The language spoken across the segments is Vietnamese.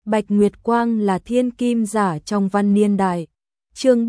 Bạch Nguyệt Quang là thiên kim giả trong văn niên đại. Chương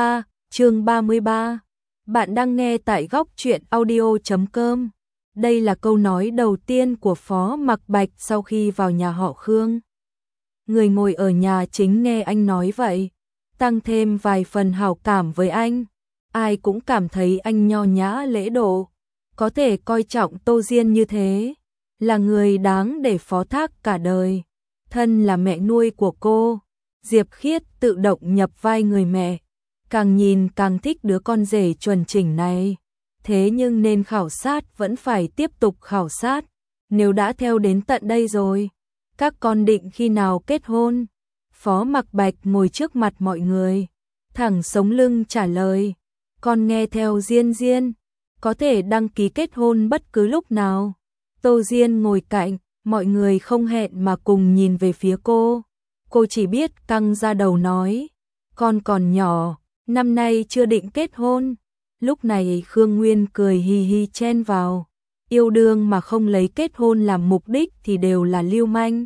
33. Bạn đang nghe tại góc truyện audio.com. Đây là câu nói đầu tiên của Phó Mặc Bạch sau khi vào nhà họ Khương. Người ngồi ở nhà chính nghe anh nói vậy, tăng thêm vài phần hảo cảm với anh. Ai cũng cảm thấy anh nho nhã lễ độ, có thể coi trọng Tô Diên như thế, là người đáng để phó thác cả đời. Thân là mẹ nuôi của cô, Diệp Khiết tự động nhập vai người mẹ, càng nhìn càng thích đứa con rể chuẩn chỉnh này. Thế nhưng nên khảo sát vẫn phải tiếp tục khảo sát, nếu đã theo đến tận đây rồi, các con định khi nào kết hôn? Phó Mặc Bạch ngồi trước mặt mọi người, thẳng sống lưng trả lời, con nghe theo Diên Diên, có thể đăng ký kết hôn bất cứ lúc nào. Tô Diên ngồi cạnh, mọi người không hẹn mà cùng nhìn về phía cô. Cô chỉ biết căng ra đầu nói, con còn nhỏ, năm nay chưa định kết hôn. Lúc này Khương Nguyên cười hi hi chen vào, yêu đương mà không lấy kết hôn làm mục đích thì đều là lưu manh.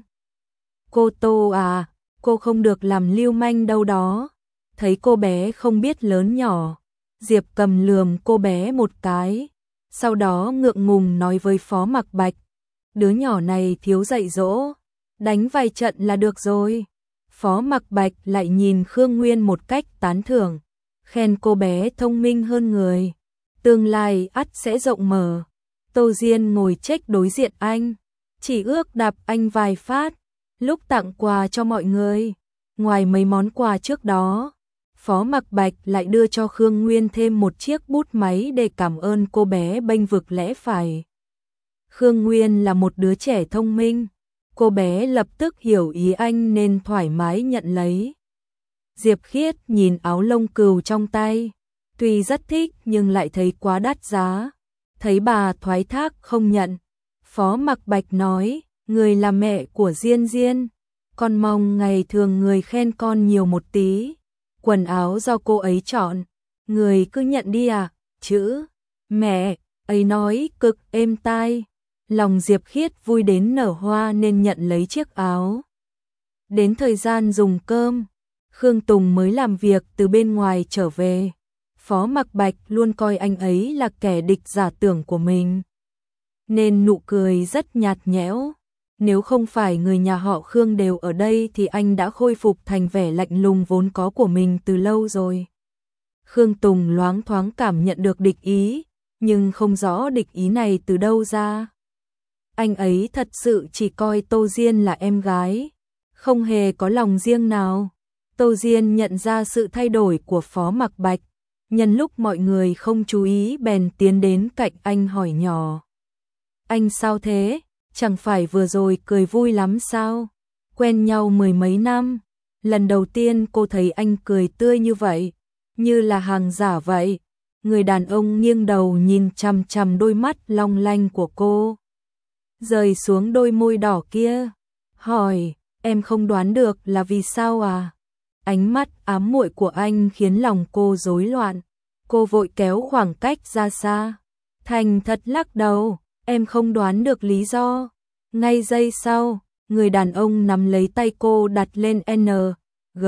Cô Tô à, cô không được làm lưu manh đâu đó. Thấy cô bé không biết lớn nhỏ, Diệp Cầm lườm cô bé một cái, sau đó ngượng ngùng nói với Phó Mặc Bạch, đứa nhỏ này thiếu dạy dỗ, đánh vài trận là được rồi. Phó Mặc Bạch lại nhìn Khương Nguyên một cách tán thưởng, khen cô bé thông minh hơn người, tương lai ắt sẽ rộng mở. Tô Diên ngồi chếch đối diện anh, chỉ ước đạp anh vài phát. Lúc tặng quà cho mọi người, ngoài mấy món quà trước đó, Phó Mặc Bạch lại đưa cho Khương Nguyên thêm một chiếc bút máy để cảm ơn cô bé bênh vực lẽ phải. Khương Nguyên là một đứa trẻ thông minh, cô bé lập tức hiểu ý anh nên thoải mái nhận lấy. Diệp Khiết nhìn áo lông cừu trong tay, tuy rất thích nhưng lại thấy quá đắt giá, thấy bà thoái thác không nhận. Phó Mặc Bạch nói, người là mẹ của Diên Diên, con mong ngày thường người khen con nhiều một tí, quần áo do cô ấy chọn, người cứ nhận đi à. Chữ mẹ ấy nói cực êm tai, lòng Diệp Khiết vui đến nở hoa nên nhận lấy chiếc áo. Đến thời gian dùng cơm, Khương Tùng mới làm việc từ bên ngoài trở về. Phó Mặc Bạch luôn coi anh ấy là kẻ địch giả tưởng của mình, nên nụ cười rất nhạt nhẽo. Nếu không phải người nhà họ Khương đều ở đây thì anh đã khôi phục thành vẻ lạnh lùng vốn có của mình từ lâu rồi. Khương Tùng loáng thoáng cảm nhận được địch ý, nhưng không rõ địch ý này từ đâu ra. Anh ấy thật sự chỉ coi Tô Diên là em gái, không hề có lòng riêng nào. Tô Diên nhận ra sự thay đổi của Phó Mặc Bạch, nhân lúc mọi người không chú ý bèn tiến đến cạnh anh hỏi nhỏ, anh sao thế? Chẳng phải vừa rồi cười vui lắm sao? Quen nhau mười mấy năm, lần đầu tiên cô thấy anh cười tươi như vậy, như là hàng giả vậy. Người đàn ông nghiêng đầu nhìn chằm chằm đôi mắt long lanh của cô, rời xuống đôi môi đỏ kia, hỏi, em không đoán được là vì sao à? Ánh mắt ám muội của anh khiến lòng cô rối loạn, cô vội kéo khoảng cách ra xa, thành thật lắc đầu, em không đoán được lý do. Ngay giây sau, người đàn ông nắm lấy tay cô đặt lên N, G,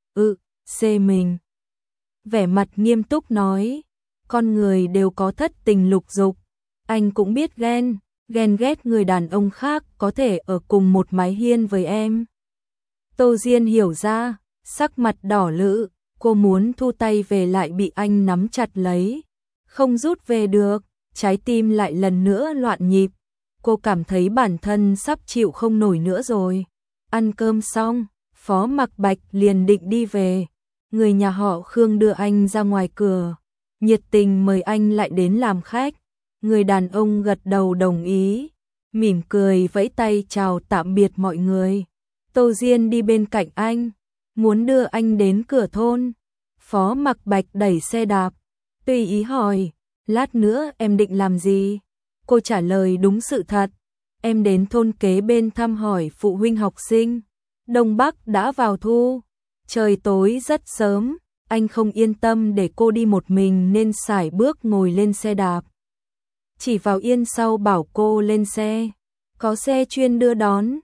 C mình. Vẻ mặt nghiêm túc nói, con người đều có thất tình lục dục, anh cũng biết ghen ghét người đàn ông khác có thể ở cùng một mái hiên với em. Tô Diên hiểu ra, sắc mặt đỏ lự, cô muốn thu tay về lại bị anh nắm chặt lấy, không rút về được, trái tim lại lần nữa loạn nhịp. Cô cảm thấy bản thân sắp chịu không nổi nữa rồi. Ăn cơm xong, Phó Mặc Bạch liền định đi về. Người nhà họ Khương đưa anh ra ngoài cửa, nhiệt tình mời anh lại đến làm khách. Người đàn ông gật đầu đồng ý, mỉm cười vẫy tay chào tạm biệt mọi người. Tô Diên đi bên cạnh anh, muốn đưa anh đến cửa thôn. Phó Mặc Bạch đẩy xe đạp, tùy ý hỏi, lát nữa em định làm gì? Cô trả lời đúng sự thật, em đến thôn kế bên thăm hỏi phụ huynh học sinh. Đông Bắc đã vào thu, trời tối rất sớm, anh không yên tâm để cô đi một mình nên sải bước ngồi lên xe đạp. Chỉ vào yên sau bảo cô lên xe, có xe chuyên đưa đón.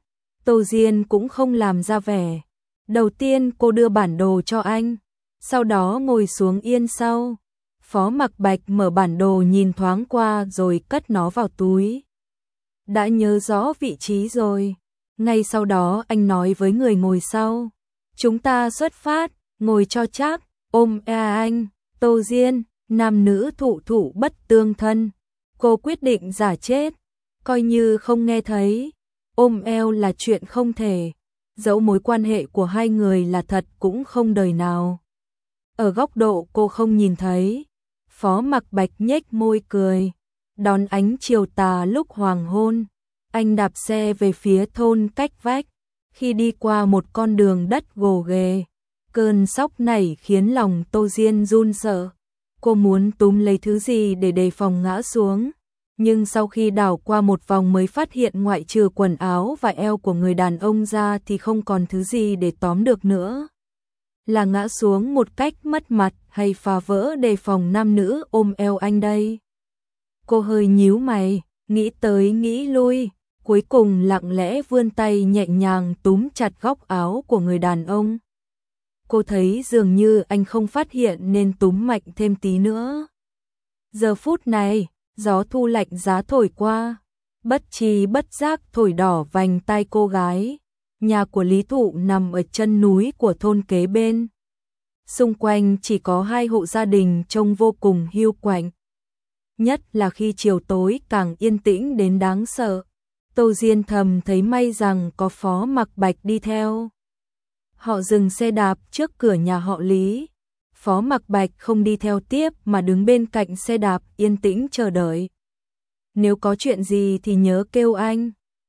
Tô Diên cũng không làm ra vẻ. Đầu tiên cô đưa bản đồ cho anh, sau đó ngồi xuống yên sau. Phó Mặc Bạch mở bản đồ nhìn thoáng qua rồi cất nó vào túi. Đã nhớ rõ vị trí rồi. Ngay sau đó anh nói với người ngồi sau. Chúng ta xuất phát, ngồi cho chắc, ôm anh. Tô Diên, nam nữ thụ thụ bất tương thân. Cô quyết định giả chết, coi như không nghe thấy. Ôm eo là chuyện không thể. Dẫu mối quan hệ của hai người là thật cũng không đời nào. Ở góc độ cô không nhìn thấy. Phó Mặc Bạch nhếch môi cười. Đón ánh chiều tà lúc hoàng hôn, anh đạp xe về phía thôn cách vách. Khi đi qua một con đường đất gồ ghề, cơn sóc nảy khiến lòng Tô Diên run sợ. Cô muốn túm lấy thứ gì để đề phòng ngã xuống, nhưng sau khi đảo qua một vòng mới phát hiện ngoại trừ quần áo và eo của người đàn ông ra thì không còn thứ gì để tóm được nữa. Là ngã xuống một cách mất mặt hay phá vỡ đề phòng nam nữ ôm eo anh đây? Cô hơi nhíu mày, nghĩ tới nghĩ lui, cuối cùng lặng lẽ vươn tay nhẹ nhàng túm chặt góc áo của người đàn ông. Cô thấy dường như anh không phát hiện nên túm mạnh thêm tí nữa. Giờ phút này, gió thu lạnh giá thổi qua, bất tri bất giác thổi đỏ vành tai cô gái. Nhà của Lý Thụ nằm ở chân núi của thôn kế bên. Xung quanh chỉ có 2 hộ gia đình trông vô cùng hiu quạnh. Nhất là khi chiều tối càng yên tĩnh đến đáng sợ. Tô Diên thầm thấy may rằng có Phó Mặc Bạch đi theo. Họ dừng xe đạp trước cửa nhà họ Lý. Phó Mặc Bạch không đi theo tiếp mà đứng bên cạnh xe đạp yên tĩnh chờ đợi. Nếu có chuyện gì thì nhớ kêu anh.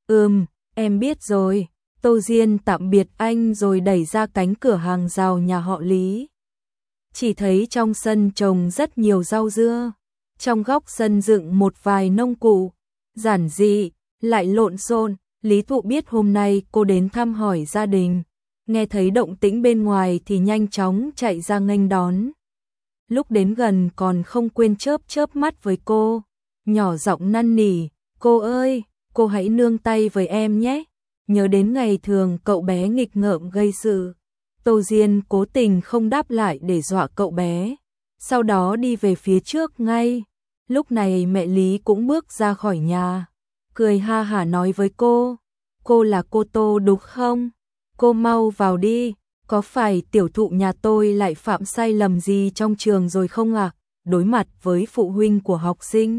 Em biết rồi. Tô Diên tạm biệt anh rồi đẩy ra cánh cửa hàng rào nhà họ Lý. Chỉ thấy trong sân trồng rất nhiều rau dưa. Trong góc sân dựng một vài nông cụ. Giản dị, lại lộn xộn. Lý Thụ biết hôm nay cô đến thăm hỏi gia đình. Nghe thấy động tĩnh bên ngoài thì nhanh chóng chạy ra nghênh đón. Lúc đến gần còn không quên chớp mắt với cô. Nhỏ giọng năn nỉ, cô ơi, cô hãy nương tay với em nhé. Nhớ đến ngày thường cậu bé nghịch ngợm gây sự. Tô Diên cố tình không đáp lại để dọa cậu bé. Sau đó đi về phía trước ngay. Lúc này mẹ Lý cũng bước ra khỏi nhà. Cười ha hả nói với cô là cô Tô đúng không? Cô mau vào đi, có phải tiểu thụ nhà tôi lại phạm sai lầm gì trong trường rồi không ạ? Đối mặt với phụ huynh của học sinh.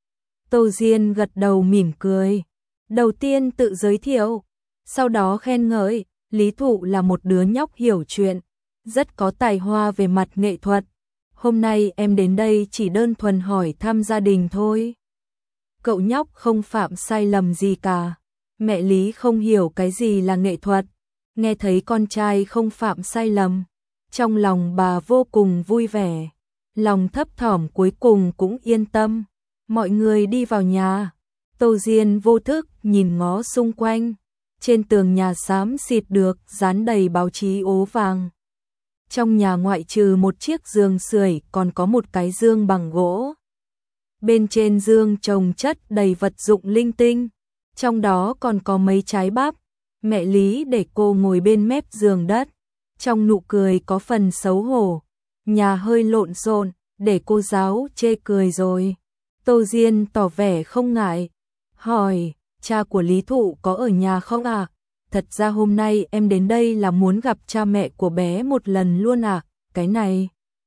Tô Diên gật đầu mỉm cười. Đầu tiên tự giới thiệu, sau đó khen ngợi, Lý Thụ là một đứa nhóc hiểu chuyện, rất có tài hoa về mặt nghệ thuật. Hôm nay em đến đây chỉ đơn thuần hỏi thăm gia đình thôi. Cậu nhóc không phạm sai lầm gì cả. Mẹ Lý không hiểu cái gì là nghệ thuật. Nghe thấy con trai không phạm sai lầm, trong lòng bà vô cùng vui vẻ. Lòng thấp thỏm cuối cùng cũng yên tâm. Mọi người đi vào nhà. Tô Diên vô thức nhìn ngó xung quanh. Trên tường nhà xám xịt được dán đầy báo chí ố vàng. Trong nhà ngoại trừ một chiếc giường sưởi còn có một cái giường bằng gỗ. Bên trên giường chồng chất đầy vật dụng linh tinh. Trong đó còn có mấy trái bắp. Mẹ Lý để cô ngồi bên mép giường đất. Trong nụ cười có phần xấu hổ. Nhà hơi lộn xộn, để cô giáo chê cười rồi. Tô Diên tỏ vẻ không ngại. Hỏi, cha của Lý Thụ có ở nhà không ạ? Thật ra hôm nay em đến đây là muốn gặp cha mẹ của bé một lần luôn ạ. Cái này.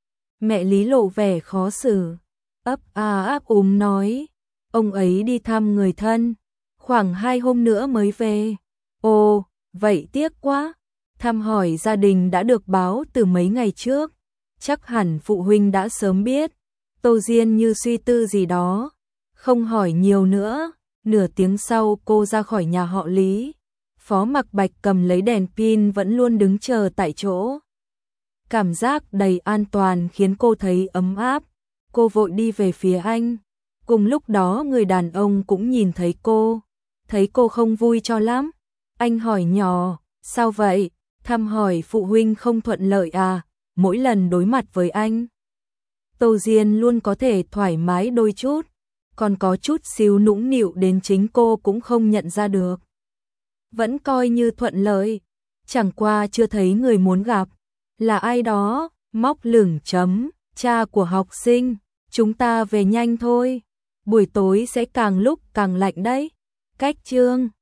Mẹ Lý lộ vẻ khó xử. Ấp áp nói. Ông ấy đi thăm người thân. Khoảng 2 hôm nữa mới về. Ồ, vậy tiếc quá. Thăm hỏi gia đình đã được báo từ mấy ngày trước. Chắc hẳn phụ huynh đã sớm biết. Tô Diên như suy tư gì đó. Không hỏi nhiều nữa. Nửa tiếng sau cô ra khỏi nhà họ Lý. Phó Mặc Bạch cầm lấy đèn pin vẫn luôn đứng chờ tại chỗ. Cảm giác đầy an toàn khiến cô thấy ấm áp. Cô vội đi về phía anh. Cùng lúc đó người đàn ông cũng nhìn thấy cô. Thấy cô không vui cho lắm. Anh hỏi nhỏ, sao vậy? Thăm hỏi phụ huynh không thuận lợi à? Mỗi lần đối mặt với anh, Tô Diên luôn có thể thoải mái đôi chút. Còn có chút xíu nũng nịu đến chính cô cũng không nhận ra được. vẫn coi như thuận lợi, chẳng qua chưa thấy người muốn gặp. Là ai đó? Móc lửng chấm, cha của học sinh, chúng ta về nhanh thôi, buổi tối sẽ càng lúc càng lạnh đấy. Cách chương